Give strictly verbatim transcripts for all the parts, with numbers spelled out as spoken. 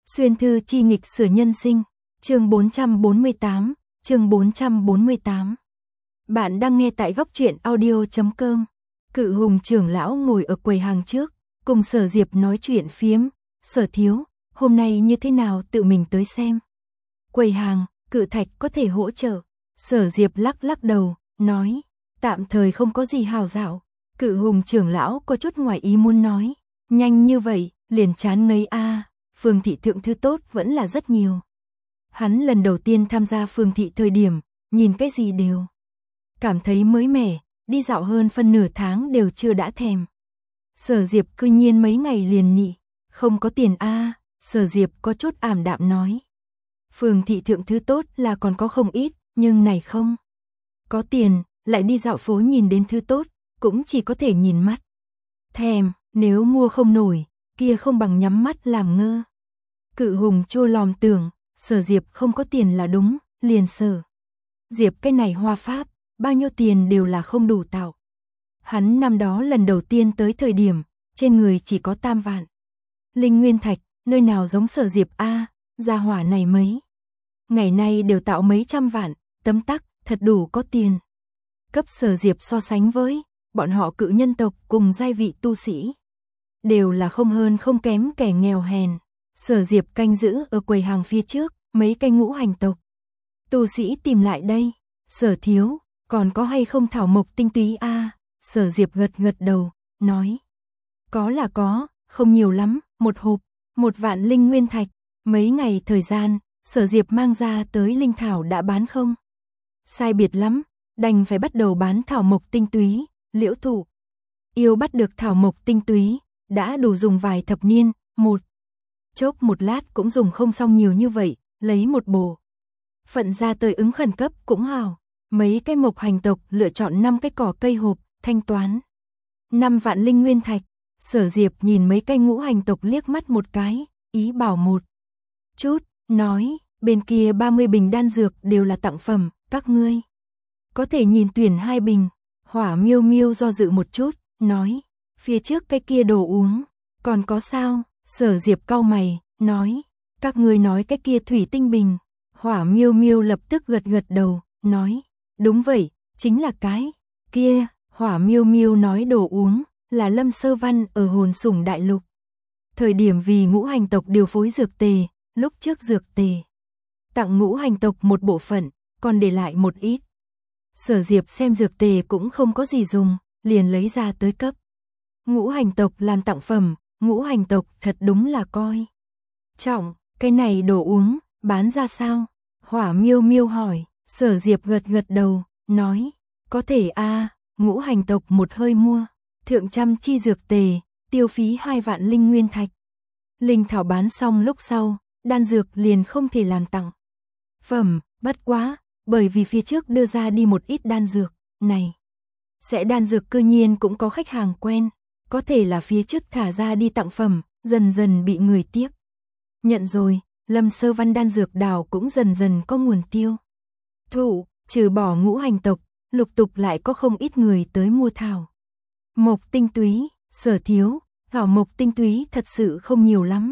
Xuyên thư chi nghịch sửa nhân sinh, chương bốn trăm bốn mươi tám, chương bốn trăm bốn mươi tám. Bạn đang nghe tại góc truyện audio chấm com. Cự Hùng trưởng lão ngồi ở quầy hàng trước, cùng Sở Diệp nói chuyện phiếm. Sở thiếu, hôm nay như thế nào tự mình tới xem. Quầy hàng, Cự Thạch có thể hỗ trợ. Sở Diệp lắc lắc đầu, nói, tạm thời không có gì hào dạo. Cự Hùng trưởng lão có chút ngoài ý muốn nói, nhanh như vậy, liền chán ngấy a. À. Phương thị thượng thư tốt vẫn là rất nhiều. Hắn lần đầu tiên tham gia Phương thị thời điểm, nhìn cái gì đều cảm thấy mới mẻ, đi dạo hơn phân nửa tháng đều chưa đã thèm. Sở Diệp cư nhiên mấy ngày liền nị, không có tiền a. À. Sở Diệp có chút ảm đạm nói. Phương thị thượng thư tốt là còn có không ít, nhưng này không có tiền, lại đi dạo phố nhìn đến thứ tốt, cũng chỉ có thể nhìn mắt thèm, nếu mua không nổi, kia không bằng nhắm mắt làm ngơ. Cự Hùng chua lòm tưởng, Sở Diệp không có tiền là đúng, liền Sở Diệp cái này hoa pháp, bao nhiêu tiền đều là không đủ tạo. Hắn năm đó lần đầu tiên tới thời điểm, trên người chỉ có tam vạn. Linh Nguyên Thạch, nơi nào giống Sở Diệp a, gia hỏa này mấy ngày nay đều tạo mấy trăm vạn, tấm tắc, thật đủ có tiền. Cấp Sở Diệp so sánh với, bọn họ cự nhân tộc cùng giai vị tu sĩ. Đều là không hơn không kém kẻ nghèo hèn. Sở Diệp canh giữ ở quầy hàng phía trước, mấy cây ngũ hành tộc tu sĩ tìm lại đây. Sở thiếu, còn có hay không thảo mộc tinh túy a? À? Sở Diệp gật gật đầu, nói, có là có, không nhiều lắm, một hộp, một vạn linh nguyên thạch. Mấy ngày thời gian, Sở Diệp mang ra tới linh thảo đã bán không sai biệt lắm, đành phải bắt đầu bán thảo mộc tinh túy. Liễu Thụ yêu bắt được thảo mộc tinh túy, đã đủ dùng vài thập niên, một chốc một lát cũng dùng không xong nhiều như vậy, lấy một bổ phận ra tới ứng khẩn cấp cũng hào. Mấy cái mộc hành tộc lựa chọn năm cái cỏ cây hộp, thanh toán năm vạn linh nguyên thạch. Sở Diệp nhìn mấy cây ngũ hành tộc liếc mắt một cái, ý bảo một chút, nói, bên kia ba mươi bình đan dược đều là tặng phẩm, các ngươi có thể nhìn tuyển hai bình. Hỏa Miêu Miêu do dự một chút, nói, phía trước cái kia đồ uống, còn có sao? Sở Diệp cau mày, nói, các ngươi nói cái kia thủy tinh bình. Hỏa Miêu Miêu lập tức gật gật đầu, nói, đúng vậy, chính là cái kia. Hỏa Miêu Miêu nói đồ uống là Lâm Sơ Văn ở Hồn Sủng Đại Lục thời điểm vì ngũ hành tộc điều phối dược tề, lúc trước dược tề tặng ngũ hành tộc một bộ phận, còn để lại một ít. Sở Diệp xem dược tề cũng không có gì dùng, liền lấy ra tới cấp ngũ hành tộc làm tặng phẩm. Ngũ hành tộc thật đúng là coi trọng, cái này đồ uống, bán ra sao? Hỏa Miêu Miêu hỏi. Sở Diệp gật gật đầu, nói, có thể a. À, ngũ hành tộc một hơi mua thượng trăm chi dược tề, tiêu phí hai vạn linh nguyên thạch. Linh thảo bán xong lúc sau, đan dược liền không thể làm tặng phẩm, bất quá, bởi vì phía trước đưa ra đi một ít đan dược, này sẽ đan dược cư nhiên cũng có khách hàng quen, có thể là phía trước thả ra đi tặng phẩm, dần dần bị người tiếp nhận rồi. Lâm Sơ Văn đan dược đào cũng dần dần có nguồn tiêu thụ, trừ bỏ ngũ hành tộc, lục tục lại có không ít người tới mua thảo mộc tinh túy. Sở thiếu, thảo mộc tinh túy thật sự không nhiều lắm.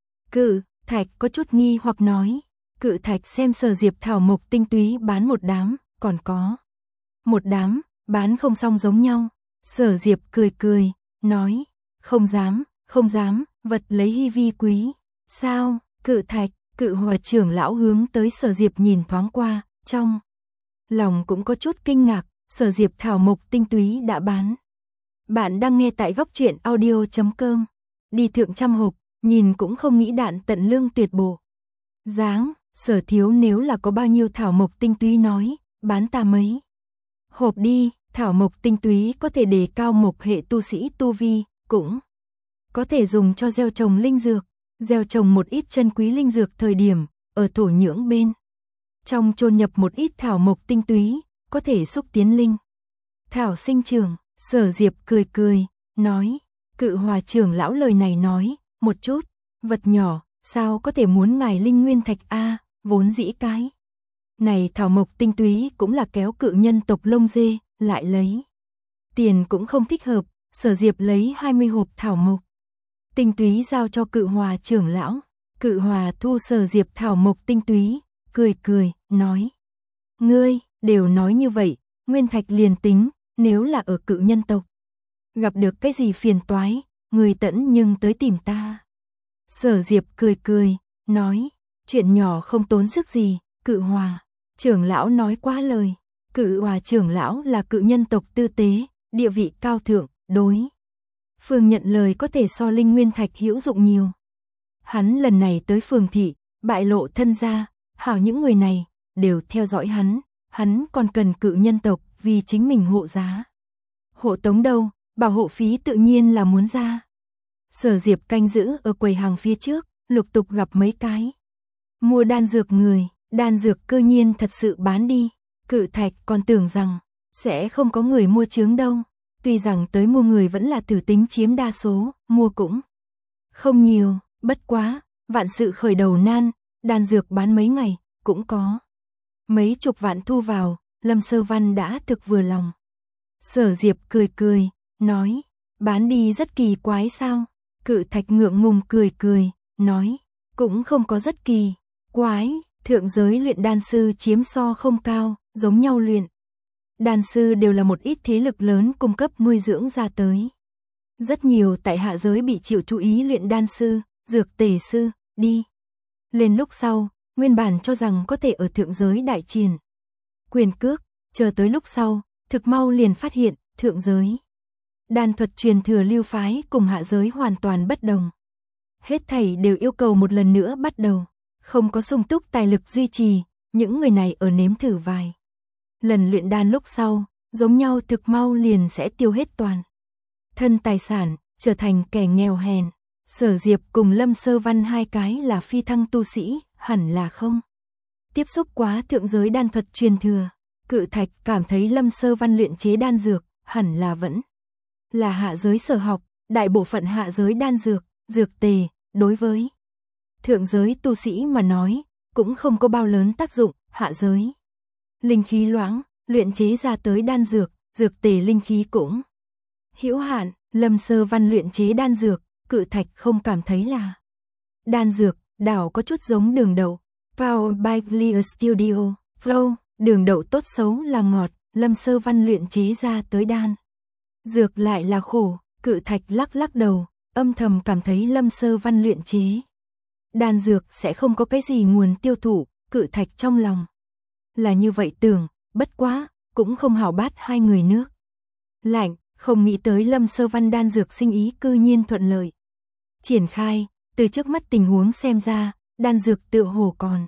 Cự Thạch có chút nghi hoặc nói. Cự Thạch xem Sở Diệp thảo mộc tinh túy bán một đám, còn có một đám bán không xong giống nhau. Sở Diệp cười cười, nói, không dám, không dám, vật lấy hy vi quý. Sao? Cự Thạch, Cự Hòa trưởng lão hướng tới Sở Diệp nhìn thoáng qua, trong lòng cũng có chút kinh ngạc. Sở Diệp thảo mộc tinh túy đã bán. Bạn đang nghe tại góc truyện audio chấm com. Đi thượng trăm hộp, nhìn cũng không nghĩ đạn tận lương tuyệt bổ dáng. Sở thiếu nếu là có bao nhiêu thảo mộc tinh túy nói, bán ta mấy hộp đi. Thảo mộc tinh túy có thể đề cao mộc hệ tu sĩ tu vi, cũng có thể dùng cho gieo trồng linh dược, gieo trồng một ít chân quý linh dược thời điểm, ở thổ nhưỡng bên trong chôn nhập một ít thảo mộc tinh túy, có thể xúc tiến linh thảo sinh trưởng. Sở Diệp cười cười, nói, Cự Hòa trưởng lão lời này nói, một chút, vật nhỏ, sao có thể muốn ngài linh nguyên thạch a? À, vốn dĩ cái này thảo mộc tinh túy cũng là kéo cự nhân tộc lông dê, lại lấy tiền cũng không thích hợp. Sở Diệp lấy hai mươi hộp thảo mộc tinh túy giao cho Cự Hòa trưởng lão. Cự Hòa thu Sở Diệp thảo mộc tinh túy, cười cười, nói. Ngươi, đều nói như vậy, Nguyên Thạch liền tính, nếu là ở cự nhân tộc. Gặp được cái gì phiền toái, người tẫn nhưng tới tìm ta. Sở Diệp cười cười, nói, chuyện nhỏ không tốn sức gì, Cự Hòa. Trưởng lão nói quá lời, Cự Hòa trưởng lão là cự nhân tộc tư tế, địa vị cao thượng, đối. Phương nhận lời có thể so linh nguyên thạch hữu dụng nhiều. Hắn lần này tới phường thị, bại lộ thân gia, hảo những người này, đều theo dõi hắn, hắn còn cần cự nhân tộc vì chính mình hộ giá. Hộ tống đâu, bảo hộ phí tự nhiên là muốn ra. Sở Diệp canh giữ ở quầy hàng phía trước, lục tục gặp mấy cái. Mua đan dược người, đan dược cơ nhiên thật sự bán đi, Cự Thạch còn tưởng rằng, sẽ không có người mua chướng đâu. Tuy rằng tới mua người vẫn là tử tính chiếm đa số, mua cũng không nhiều, bất quá, vạn sự khởi đầu nan, đan dược bán mấy ngày, cũng có. Mấy chục vạn thu vào, Lâm Sơ Văn đã thực vừa lòng. Sở Diệp cười cười, nói, bán đi rất kỳ quái sao? Cự Thạch ngượng ngùng cười cười, nói, cũng không có rất kỳ quái, thượng giới luyện đan sư chiếm so không cao, giống nhau luyện. Đan sư đều là một ít thế lực lớn cung cấp nuôi dưỡng ra tới. Rất nhiều tại hạ giới bị chịu chú ý luyện đan sư, dược tề sư, đi. Lên lúc sau, nguyên bản cho rằng có thể ở thượng giới đại triển quyền cước, chờ tới lúc sau, thực mau liền phát hiện, thượng giới đan thuật truyền thừa lưu phái cùng hạ giới hoàn toàn bất đồng. Hết thảy đều yêu cầu một lần nữa bắt đầu, không có sung túc tài lực duy trì, những người này ở nếm thử vài lần luyện đan lúc sau, giống nhau thực mau liền sẽ tiêu hết toàn thân tài sản, trở thành kẻ nghèo hèn. Sở Diệp cùng Lâm Sơ Văn hai cái là phi thăng tu sĩ, hẳn là không tiếp xúc quá thượng giới đan thuật truyền thừa. Cự Thạch cảm thấy Lâm Sơ Văn luyện chế đan dược, hẳn là vẫn là hạ giới sở học, đại bộ phận hạ giới đan dược, dược tề, đối với thượng giới tu sĩ mà nói, cũng không có bao lớn tác dụng, hạ giới linh khí loãng, luyện chế ra tới đan dược, dược tề linh khí cũng hữu hạn. Lâm Sơ Văn luyện chế đan dược, Cự Thạch không cảm thấy là đan dược, đảo có chút giống đường đậu. Powered by Clear Studio, Flow, đường đậu tốt xấu là ngọt, Lâm Sơ Văn luyện chế ra tới đan dược lại là khổ. Cự Thạch lắc lắc đầu, âm thầm cảm thấy Lâm Sơ Văn luyện chế đan dược sẽ không có cái gì nguồn tiêu thụ. Cự Thạch trong lòng là như vậy tưởng, bất quá, cũng không hảo bát hai người nước lạnh, không nghĩ tới Lâm Sơ Văn đan dược sinh ý cư nhiên thuận lợi triển khai. Từ trước mắt tình huống xem ra, đan dược tựa hồ còn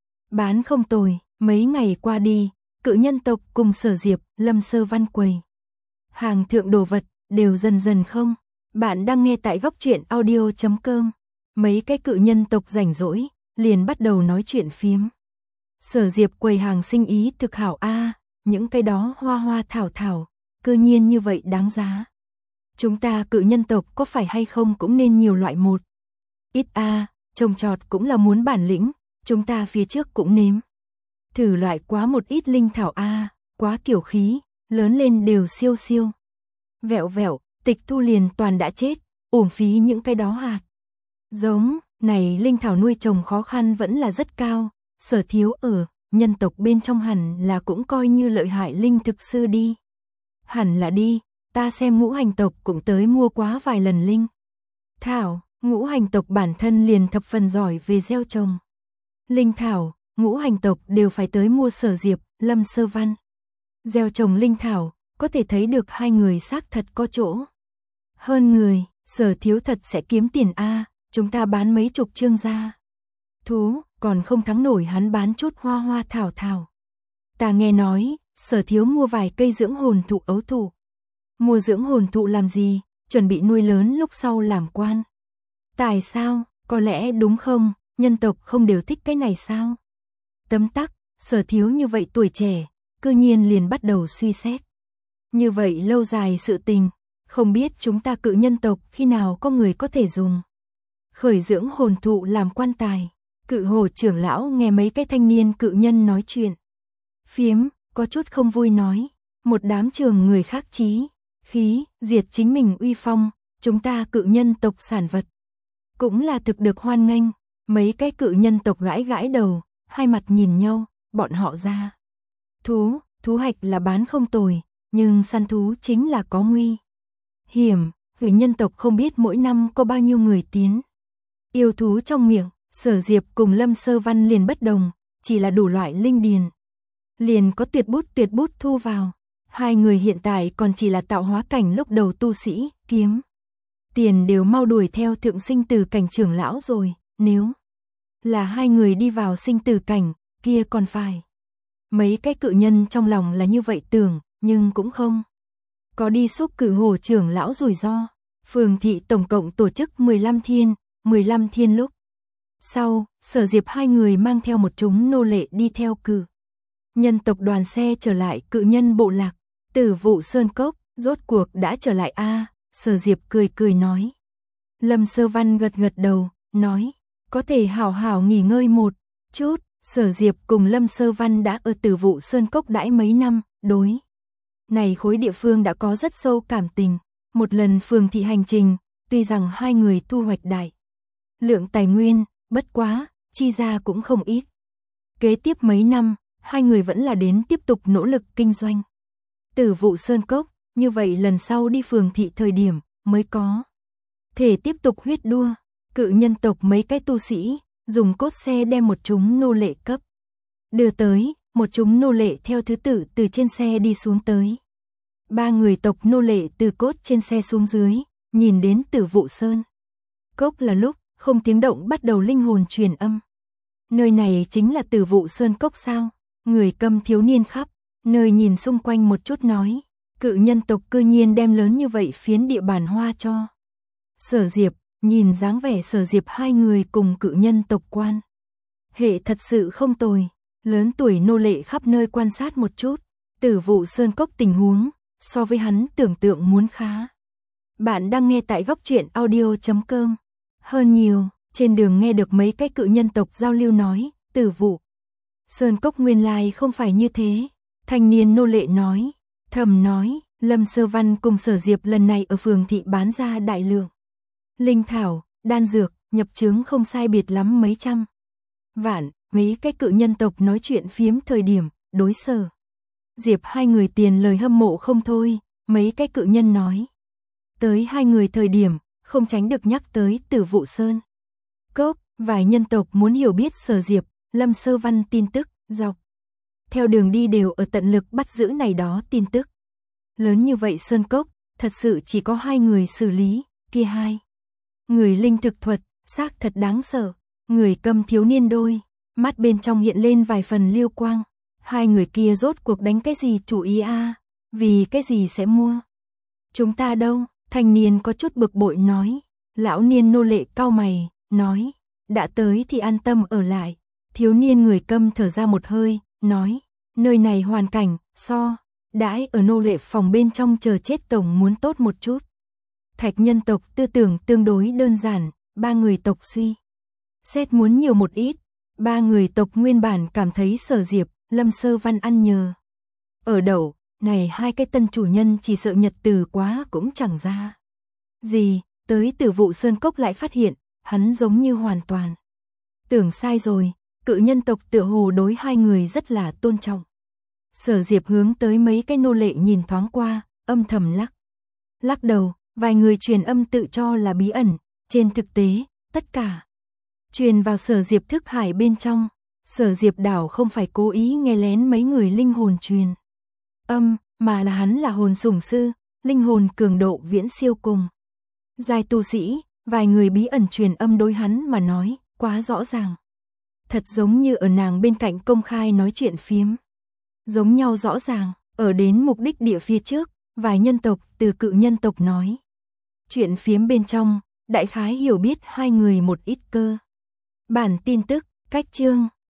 bán không tồi. Mấy ngày qua đi, cự nhân tộc cùng Sở Diệp, Lâm Sơ Văn quầy hàng thượng đồ vật đều dần dần không. Bạn đang nghe tại góc truyện audio chấm com. Mấy cái cự nhân tộc rảnh rỗi liền bắt đầu nói chuyện phiếm. Sở Diệp quầy hàng sinh ý thực hảo a, những cái đó hoa hoa thảo thảo, cơ nhiên như vậy đáng giá. Chúng ta cự nhân tộc có phải hay không cũng nên nhiều loại một ít a, trồng trọt cũng là muốn bản lĩnh, chúng ta phía trước cũng nếm thử loại quá một ít linh thảo a, quá kiểu khí, lớn lên đều siêu siêu vẹo vẹo, tịch thu liền toàn đã chết, uổng phí những cái đó hạt giống. Này linh thảo nuôi trồng khó khăn vẫn là rất cao. Sở Thiếu ở nhân tộc bên trong hẳn là cũng coi như lợi hại linh thực sư đi. Hẳn là đi, ta xem ngũ hành tộc cũng tới mua quá vài lần linh thảo. Ngũ hành tộc bản thân liền thập phần giỏi về gieo trồng linh thảo, ngũ hành tộc đều phải tới mua Sở Diệp, Lâm Sơ Văn gieo trồng linh thảo, có thể thấy được hai người xác thật có chỗ hơn người. Sở Thiếu thật sẽ kiếm tiền a, chúng ta bán mấy chục chương ra thú, còn không thắng nổi hắn bán chút hoa hoa thảo thảo. Ta nghe nói, Sở Thiếu mua vài cây dưỡng hồn thụ ấu thụ. Mua dưỡng hồn thụ làm gì? Chuẩn bị nuôi lớn lúc sau làm quan tài sao? Có lẽ đúng không? Nhân tộc không đều thích cái này sao? Tấm tắc, Sở Thiếu như vậy tuổi trẻ, cư nhiên liền bắt đầu suy xét như vậy lâu dài sự tình. Không biết chúng ta cự nhân tộc khi nào có người có thể dùng khởi dưỡng hồn thụ làm quan tài. Cự Hồ trưởng lão nghe mấy cái thanh niên cự nhân nói chuyện phiếm, có chút không vui nói, một đám trường người khác chí khí, diệt chính mình uy phong, chúng ta cự nhân tộc sản vật cũng là thực được hoan nghênh. Mấy cái cự nhân tộc gãi gãi đầu, hai mặt nhìn nhau, bọn họ ra. Thú, thú hạch là bán không tồi, nhưng săn thú chính là có nguy hiểm, vì nhân tộc không biết mỗi năm có bao nhiêu người tiến. Yêu thú trong miệng, Sở Diệp cùng Lâm Sơ Văn liền bất đồng, chỉ là đủ loại linh điền. Liền có tuyệt bút tuyệt bút thu vào. Hai người hiện tại còn chỉ là tạo hóa cảnh lúc đầu tu sĩ, kiếm. Tiền đều mau đuổi theo thượng sinh tử cảnh trưởng lão rồi, nếu là hai người đi vào sinh tử cảnh, kia còn phải. Mấy cái cự nhân trong lòng là như vậy tưởng, nhưng cũng không có đi xúc cử hồ trưởng lão rủi ro. Phường thị tổng cộng tổ chức mười lăm thiên, mười lăm thiên lúc. Sau, Sở Diệp hai người mang theo một chúng nô lệ đi theo cử nhân tộc đoàn xe trở lại cự nhân bộ lạc. Tử Vụ Sơn Cốc, rốt cuộc đã trở lại a à, Sở Diệp cười cười nói. Lâm Sơ Văn gật gật đầu, nói, có thể hảo hảo nghỉ ngơi một chút. Sở Diệp cùng Lâm Sơ Văn đã ở Tử Vụ Sơn Cốc đãi mấy năm, đối này khối địa phương đã có rất sâu cảm tình. Một lần phường thị hành trình, tuy rằng hai người thu hoạch đại lượng tài nguyên, bất quá, chi ra cũng không ít. Kế tiếp mấy năm, hai người vẫn là đến tiếp tục nỗ lực kinh doanh. Tử Vụ Sơn Cốc, như vậy lần sau đi phường thị thời điểm, mới có thể tiếp tục huyết đua. Cự nhân tộc mấy cái tu sĩ, dùng cốt xe đem một chúng nô lệ cấp đưa tới, một chúng nô lệ theo thứ tự từ trên xe đi xuống tới. Ba người tộc nô lệ từ cốt trên xe xuống dưới, nhìn đến Tử Vụ Sơn Cốc là lúc, không tiếng động bắt đầu linh hồn truyền âm. Nơi này chính là Tử Vụ Sơn Cốc sao? Người câm thiếu niên khắp nơi nhìn xung quanh một chút nói, cự nhân tộc cư nhiên đem lớn như vậy phiến địa bàn hoa cho. Sở Diệp, nhìn dáng vẻ Sở Diệp hai người cùng cự nhân tộc quan hệ thật sự không tồi. Lớn tuổi nô lệ khắp nơi quan sát một chút, Tử Vụ Sơn Cốc tình huống, so với hắn tưởng tượng muốn khá. Bạn đang nghe tại góc truyện audio chấm com. Hơn nhiều, trên đường nghe được mấy cái cự nhân tộc giao lưu nói, Tử Vụ Sơn Cốc nguyên lai không phải như thế. Thanh niên nô lệ nói, thầm nói, Lâm Sơ Văn cùng Sở Diệp lần này ở phường thị bán ra đại lượng linh thảo, đan dược, nhập chứng không sai biệt lắm mấy trăm vạn. Mấy cái cự nhân tộc nói chuyện phiếm thời điểm, đối Sở Diệp hai người tiền lời hâm mộ không thôi. Mấy cái cự nhân nói tới hai người thời điểm, không tránh được nhắc tới Tử Vụ Sơn Cốc. Vài nhân tộc muốn hiểu biết Sở Diệp, Lâm Sơ Văn tin tức, dọc theo đường đi đều ở tận lực bắt giữ này đó tin tức. Lớn như vậy Sơn Cốc, thật sự chỉ có hai người xử lý, kia hai người linh thực thuật, xác thật đáng sợ. Người câm thiếu niên đôi mắt bên trong hiện lên vài phần liêu quang. Hai người kia rốt cuộc đánh cái gì chủ ý a à? Vì cái gì sẽ mua chúng ta đâu? Thanh niên có chút bực bội nói. Lão niên nô lệ cau mày, nói, đã tới thì an tâm ở lại. Thiếu niên người câm thở ra một hơi, nói, nơi này hoàn cảnh, so, đãi ở nô lệ phòng bên trong chờ chết tổng muốn tốt một chút. Thạch nhân tộc tư tưởng tương đối đơn giản, ba người tộc suy xét muốn nhiều một ít. Ba người tộc nguyên bản cảm thấy Sở Diệp, Lâm Sơ Văn ăn nhờ ở đậu, này hai cái tân chủ nhân chỉ sợ nhật từ quá cũng chẳng ra gì. Tới Tử Vụ Sơn Cốc lại phát hiện, hắn giống như hoàn toàn tưởng sai rồi. Cự nhân tộc tựa hồ đối hai người rất là tôn trọng. Sở Diệp hướng tới mấy cái nô lệ nhìn thoáng qua, âm thầm lắc lắc đầu. Vài người truyền âm tự cho là bí ẩn, trên thực tế, tất cả truyền vào Sở Diệp thức hải bên trong. Sở Diệp đảo không phải cố ý nghe lén mấy người linh hồn truyền âm, mà là hắn là hồn sủng sư, linh hồn cường độ viễn siêu cùng giai tu sĩ. Vài người bí ẩn truyền âm đối hắn mà nói, quá rõ ràng. Thật giống như ở nàng bên cạnh công khai nói chuyện phiếm. Giống nhau rõ ràng, ở đến mục đích địa phía trước, vài nhân tộc từ cự nhân tộc nói chuyện phiếm bên trong, đại khái hiểu biết hai người một ít cơ bản tin tức. Cách chương